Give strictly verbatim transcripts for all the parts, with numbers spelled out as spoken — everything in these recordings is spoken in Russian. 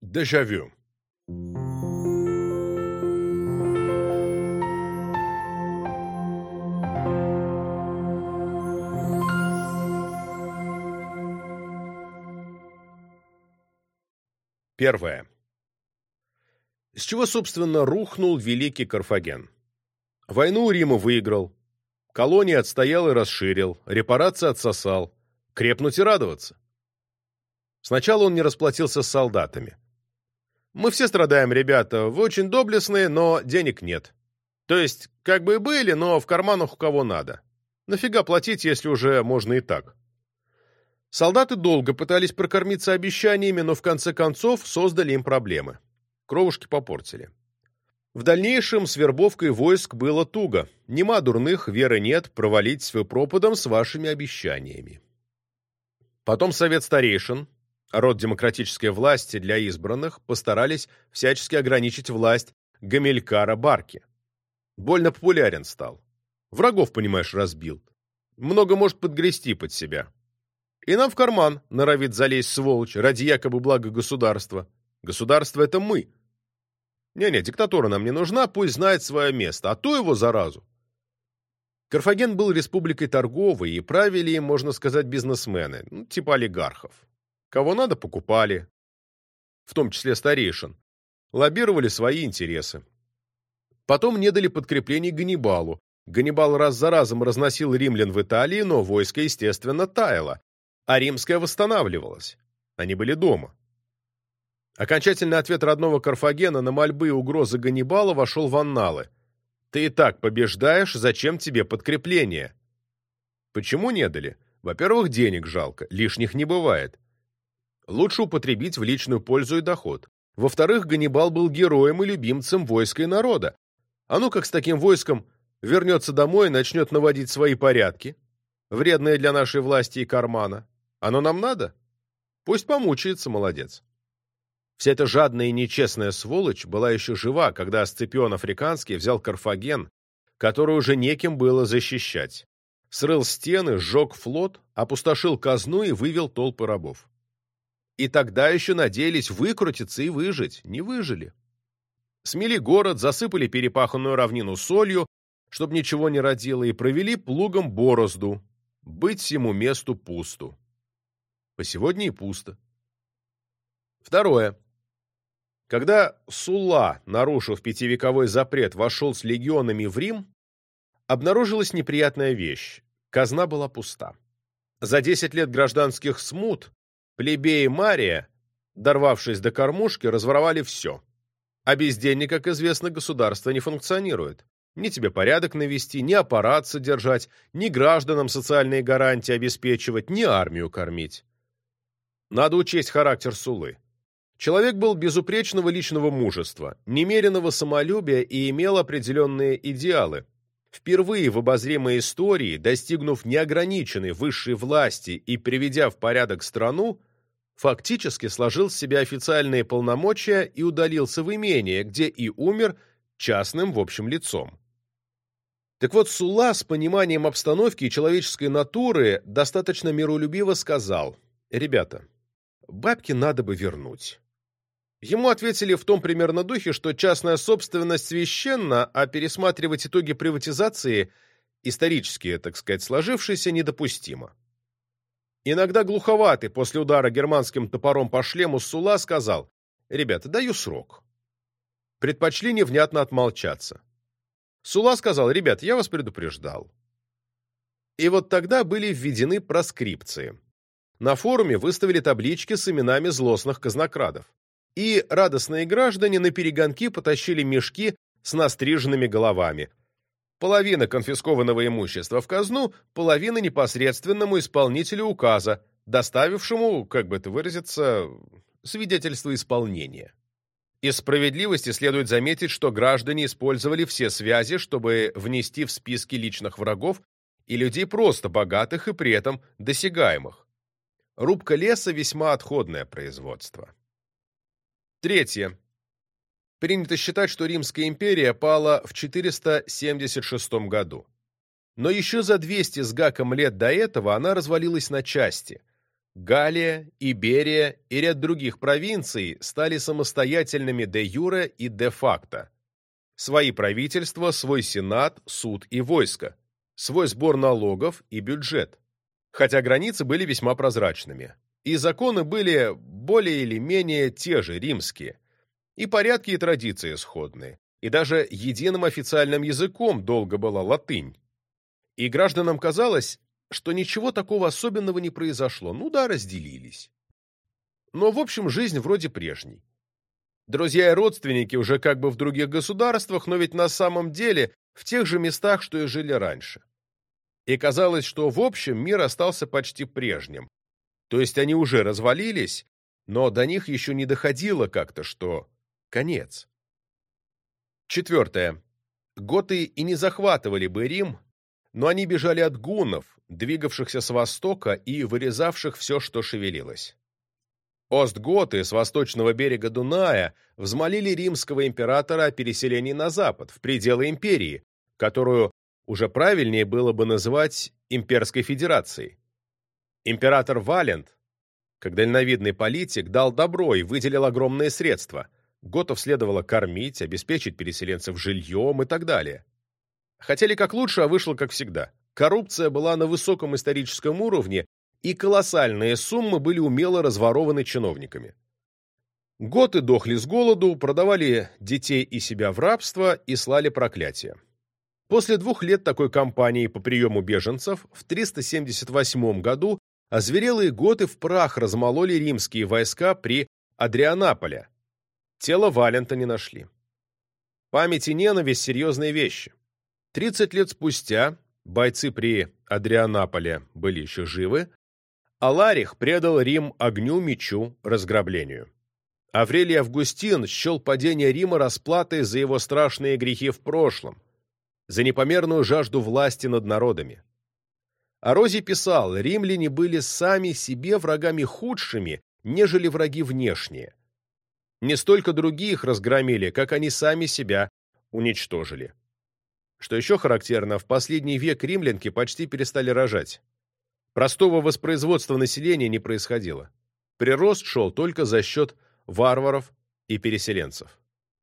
Дежавю. Первое. С чего, собственно, рухнул великий Карфаген? Войну Рима выиграл, колонии отстоял и расширил, репарации отсосал, крепнуть и радоваться. Сначала он не расплатился с солдатами. Мы все страдаем, ребята, вы очень доблестные, но денег нет. То есть, как бы и были, но в карманах у кого надо. Нафига платить, если уже можно и так? Солдаты долго пытались прокормиться обещаниями, но в конце концов создали им проблемы. Кровушки попортили. В дальнейшем с вербовкой войск было туго. Нема дурных, веры нет, провалитесь вы пропадом с вашими обещаниями. Потом совет старейшин, род демократической власти для избранных, постарались всячески ограничить власть Гамилькара Барки. Больно популярен стал. Врагов, понимаешь, разбил. Много может подгрести под себя. И нам в карман норовит залезть сволочь ради якобы блага государства. Государство — это мы. Не-не, диктатура нам не нужна, пусть знает свое место, а то его заразу. Карфаген был республикой торговой, и правили им, можно сказать, бизнесмены, ну, типа олигархов. Кого надо, покупали, в том числе старейшин, лоббировали свои интересы. Потом не дали подкреплений Ганнибалу. Ганнибал раз за разом разносил римлян в Италии, но войско, естественно, таяло, а римское восстанавливалось. Они были дома. Окончательный ответ родного Карфагена на мольбы и угрозы Ганнибала вошел в анналы. «Ты и так побеждаешь, зачем тебе подкрепление?» Почему не дали? Во-первых, денег жалко, лишних не бывает. Лучше употребить в личную пользу и доход. Во-вторых, Ганнибал был героем и любимцем войска и народа. А ну как с таким войском вернется домой и начнет наводить свои порядки, вредные для нашей власти и кармана. Оно нам надо? Пусть помучается, молодец. Вся эта жадная и нечестная сволочь была еще жива, когда Сципион Африканский взял Карфаген, который уже неким было защищать. Срыл стены, сжег флот, опустошил казну и вывел толпы рабов. И тогда еще надеялись выкрутиться и выжить. Не выжили. Смели город, засыпали перепаханную равнину солью, чтобы ничего не родило, и провели плугом борозду. Быть всему месту пусту. По сегодня и пусто. Второе. Когда Сулла, нарушив пятивековой запрет, вошел с легионами в Рим, обнаружилась неприятная вещь. Казна была пуста. За десять лет гражданских смут плебеи Мария, дорвавшись до кормушки, разворовали все. А без денег, как известно, государство не функционирует. Ни тебе порядок навести, ни аппарат содержать, ни гражданам социальные гарантии обеспечивать, ни армию кормить. Надо учесть характер Суллы. Человек был безупречного личного мужества, немеренного самолюбия и имел определенные идеалы. Впервые в обозримой истории, достигнув неограниченной высшей власти и приведя в порядок страну, фактически сложил с себя официальные полномочия и удалился в имение, где и умер частным в общем лицом. Так вот, Сулла с пониманием обстановки и человеческой натуры достаточно миролюбиво сказал: «Ребята, бабки надо бы вернуть». Ему ответили в том примерно духе, что частная собственность священна, а пересматривать итоги приватизации, исторически, так сказать, сложившиеся, недопустимо. Иногда глуховатый после удара германским топором по шлему Сулла сказал: «Ребята, даю срок». Предпочли невнятно отмолчаться. Сулла сказал: «Ребят, я вас предупреждал». И вот тогда были введены проскрипции. На форуме выставили таблички с именами злостных казнокрадов. И радостные граждане наперегонки потащили мешки с настриженными головами. Половина конфискованного имущества в казну, половина непосредственному исполнителю указа, доставившему, как бы это выразиться, свидетельство исполнения. Из справедливости следует заметить, что граждане использовали все связи, чтобы внести в списки личных врагов и людей просто богатых и при этом досягаемых. Рубка леса – весьма отходное производство. Третье. Принято считать, что Римская империя пала в четыреста семьдесят шестом году. Но еще за двести с гаком лет до этого она развалилась на части. Галлия, Иберия и ряд других провинций стали самостоятельными де юре и де факто. Свои правительства, свой сенат, суд и войско, свой сбор налогов и бюджет. Хотя границы были весьма прозрачными. И законы были более или менее те же, римские. И порядки и традиции сходные. И даже единым официальным языком долго была латынь. И гражданам казалось, что ничего такого особенного не произошло. Ну да, разделились. Но, в общем, жизнь вроде прежней. Друзья и родственники уже как бы в других государствах, но ведь на самом деле в тех же местах, что и жили раньше. И казалось, что в общем мир остался почти прежним. То есть они уже развалились, но до них еще не доходило как-то, что конец. Четвертое. Готы и не захватывали бы Рим, но они бежали от гуннов, двигавшихся с востока и вырезавших все, что шевелилось. Остготы с восточного берега Дуная взмолили римского императора о переселении на запад, в пределы империи, которую уже правильнее было бы называть имперской федерацией. Император Валент, как дальновидный политик, дал добро и выделил огромные средства. Готов следовало кормить, обеспечить переселенцев жильем и так далее. Хотели как лучше, а вышло как всегда. Коррупция была на высоком историческом уровне, и колоссальные суммы были умело разворованы чиновниками. Готы дохли с голоду, продавали детей и себя в рабство и слали проклятия. После двух лет такой кампании по приему беженцев в триста семьдесят восьмом году озверелые готы в прах размололи римские войска при Адрианаполе. Тело Валента не нашли. Память и ненависть – серьезные вещи. Тридцать лет спустя бойцы при Адрианаполе были еще живы, Аларих предал Рим огню, мечу, разграблению. Аврелий Августин счел падение Рима расплатой за его страшные грехи в прошлом, за непомерную жажду власти над народами. Орозий писал, римляне были сами себе врагами худшими, нежели враги внешние. Не столько других разгромили, как они сами себя уничтожили. Что еще характерно, в последний век римлянки почти перестали рожать. Простого воспроизводства населения не происходило. Прирост шел только за счет варваров и переселенцев.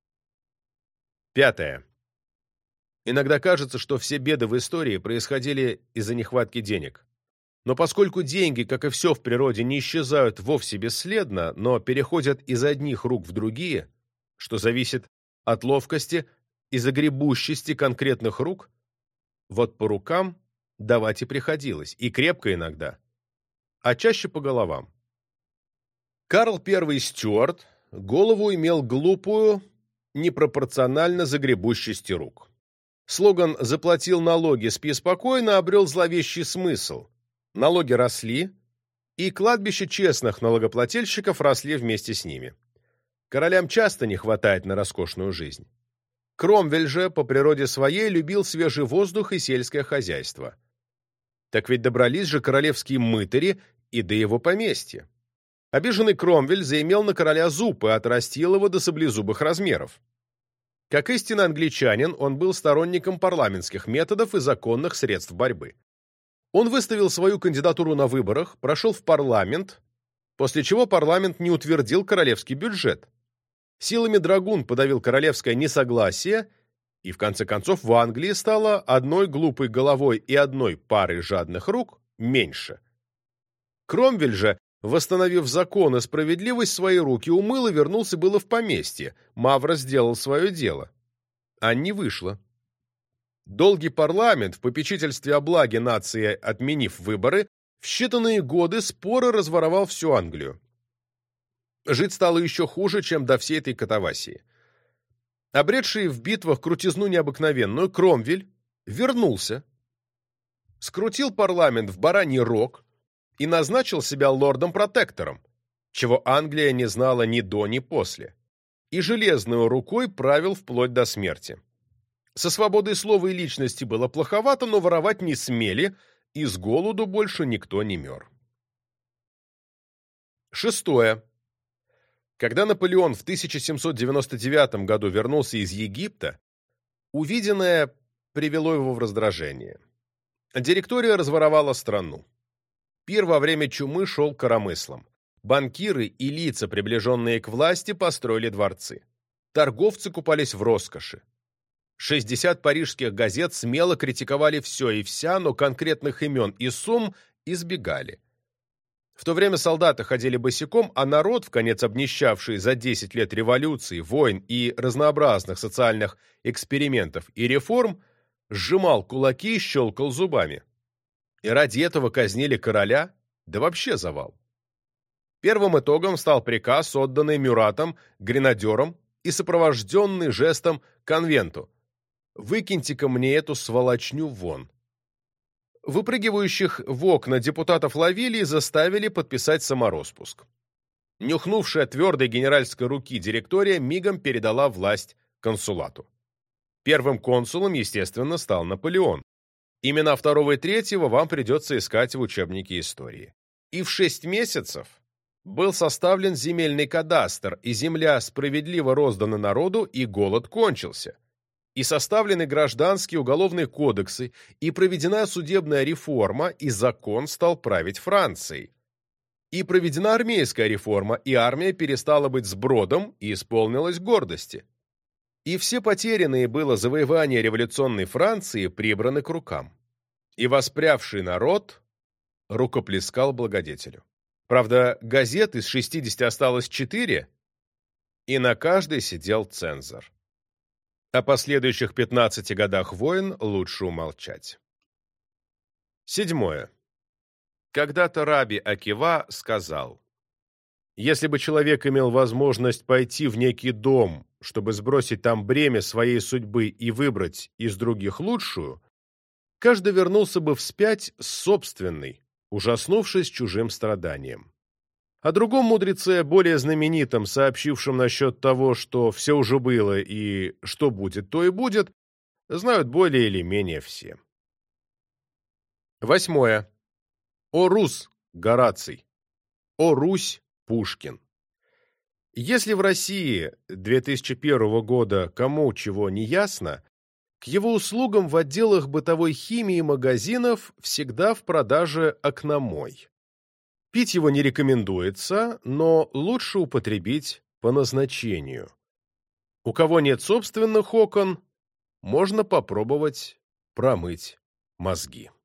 Пятое. Иногда кажется, что все беды в истории происходили из-за нехватки денег. Но поскольку деньги, как и все в природе, не исчезают вовсе бесследно, но переходят из одних рук в другие, что зависит от ловкости и загребущести конкретных рук, вот по рукам давать и приходилось, и крепко иногда, а чаще по головам. Карл Первый Стюарт голову имел глупую, непропорционально загребущести рук. Слоган «Заплатил налоги, спи спокойно» обрел зловещий смысл. Налоги росли, и кладбища честных налогоплательщиков росли вместе с ними. Королям часто не хватает на роскошную жизнь. Кромвель же по природе своей любил свежий воздух и сельское хозяйство. Так ведь добрались же королевские мытари и до его поместья. Обиженный Кромвель заимел на короля зуб и отрастил его до саблезубых размеров. Как истинный англичанин, он был сторонником парламентских методов и законных средств борьбы. Он выставил свою кандидатуру на выборах, прошел в парламент, после чего парламент не утвердил королевский бюджет. Силами драгун подавил королевское несогласие, и в конце концов в Англии стало одной глупой головой и одной парой жадных рук меньше. Кромвель же, восстановив закон и справедливость, свои руки умыл и вернулся было в поместье. Мавра сделал свое дело. А не вышло. Долгий парламент, в попечительстве о благе нации отменив выборы, в считанные годы споро разворовал всю Англию. Жить стало еще хуже, чем до всей этой катавасии. Обретший в битвах крутизну необыкновенную, Кромвель вернулся, скрутил парламент в бараний рог и назначил себя лордом-протектором, чего Англия не знала ни до, ни после, и железной рукой правил вплоть до смерти. Со свободой слова и личности было плоховато, но воровать не смели, и с голоду больше никто не мер. Шестое. Когда Наполеон в тысяча семьсот девяносто девятом году вернулся из Египта, увиденное привело его в раздражение. Директория разворовала страну. Пир во время чумы шел коромыслом. Банкиры и лица, приближенные к власти, построили дворцы. Торговцы купались в роскоши. шестьдесят парижских газет смело критиковали все и вся, но конкретных имен и сумм избегали. В то время солдаты ходили босиком, а народ, вконец обнищавший за десять лет революции, войн и разнообразных социальных экспериментов и реформ, сжимал кулаки и щелкал зубами. И ради этого казнили короля, да вообще завал. Первым итогом стал приказ, отданный Мюратом, гренадерам и сопровожденный жестом конвенту: «Выкиньте-ка мне эту сволочню вон». Выпрыгивающих в окна депутатов ловили и заставили подписать самороспуск. Нюхнувшая твердой генеральской руки директория мигом передала власть консулату. Первым консулом, естественно, стал Наполеон. Имена второго и третьего вам придется искать в учебнике истории. И в шесть месяцев был составлен земельный кадастр, и земля справедливо роздана народу, и голод кончился. И составлены гражданские уголовные кодексы, и проведена судебная реформа, и закон стал править Францией. И проведена армейская реформа, и армия перестала быть сбродом и исполнилась гордости. И все потерянные было завоевания революционной Франции прибраны к рукам. И воспрявший народ рукоплескал благодетелю. Правда, газет из шестидесяти осталось четыре, и на каждой сидел цензор. О последующих пятнадцати годах войн лучше умолчать. Седьмое. Когда-то Раби Акива сказал: «Если бы человек имел возможность пойти в некий дом, чтобы сбросить там бремя своей судьбы и выбрать из других лучшую, каждый вернулся бы вспять с собственной, ужаснувшись чужим страданием». О другом мудреце, более знаменитом, сообщившем насчет того, что все уже было и что будет, то и будет, знают более или менее все. Восьмое. О Рус, Гораций. О Русь, Пушкин. Если в России две тысячи первого года кому чего не ясно, к его услугам в отделах бытовой химии магазинов всегда в продаже окномой. Пить его не рекомендуется, но лучше употребить по назначению. У кого нет собственных окон, можно попробовать промыть мозги.